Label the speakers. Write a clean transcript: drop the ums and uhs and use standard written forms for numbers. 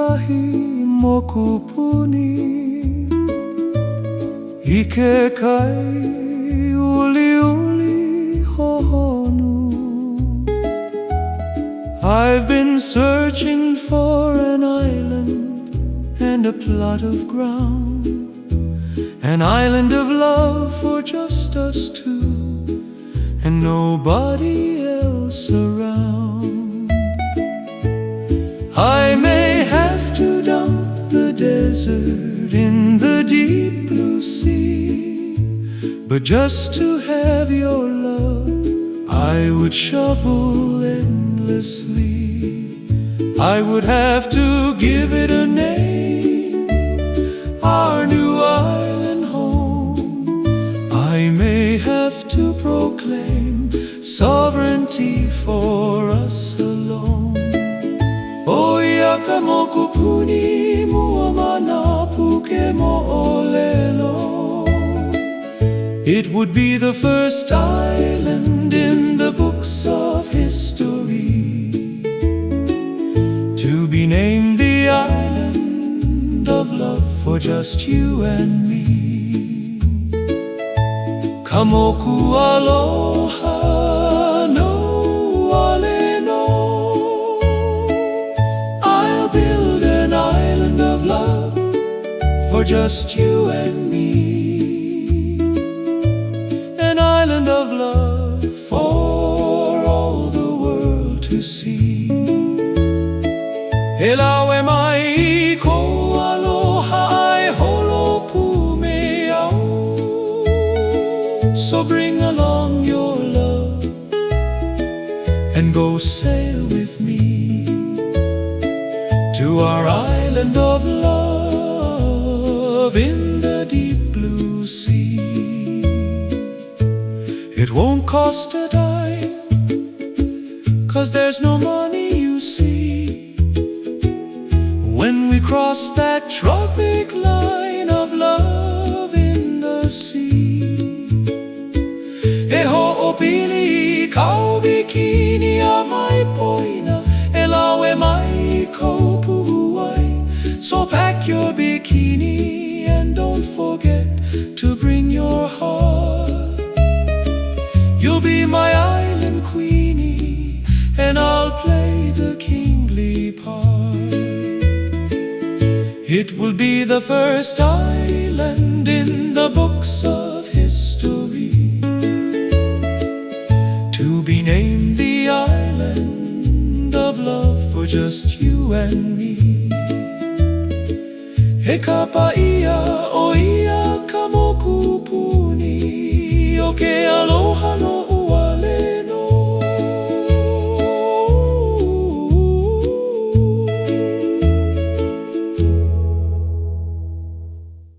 Speaker 1: kahi mokupuni ike kai uliuli hohonu. I've been searching for an island and a plot of ground, an island of love for just us two and nobody else around. I may have to dump the desert in the deep blue sea, but just to have your love I would shovel endlessly. I would have to give it a name, our new island home. I may have to proclaim sovereignty for us alone. Oyaka mokupuni muamana puke mo'olelo. It would be the first island in the books of history to be named the island of love for just you and me. Kamoku aloha no ale no. I'll build an island of love for just you and me. An island of love for all the world to see. Elawe mai ko aloha ai holopu me au. So bring along your love and go sail with me to our island of love in the deep blue sea. It won't cost a dime, 'cause there's no money, you see. When we cross that tropic line of love in the sea, e ho'opili kau bikini a mai poina, e lawe mai ko pu'uai. So pack your bikini and don't forget to bring your heart. You'll be my island queenie, and I'll play the kingly part. It will be the first island in the books of history to be named the island of love for just you and me. He kapaia o ia ka mokupuni o ke aloha no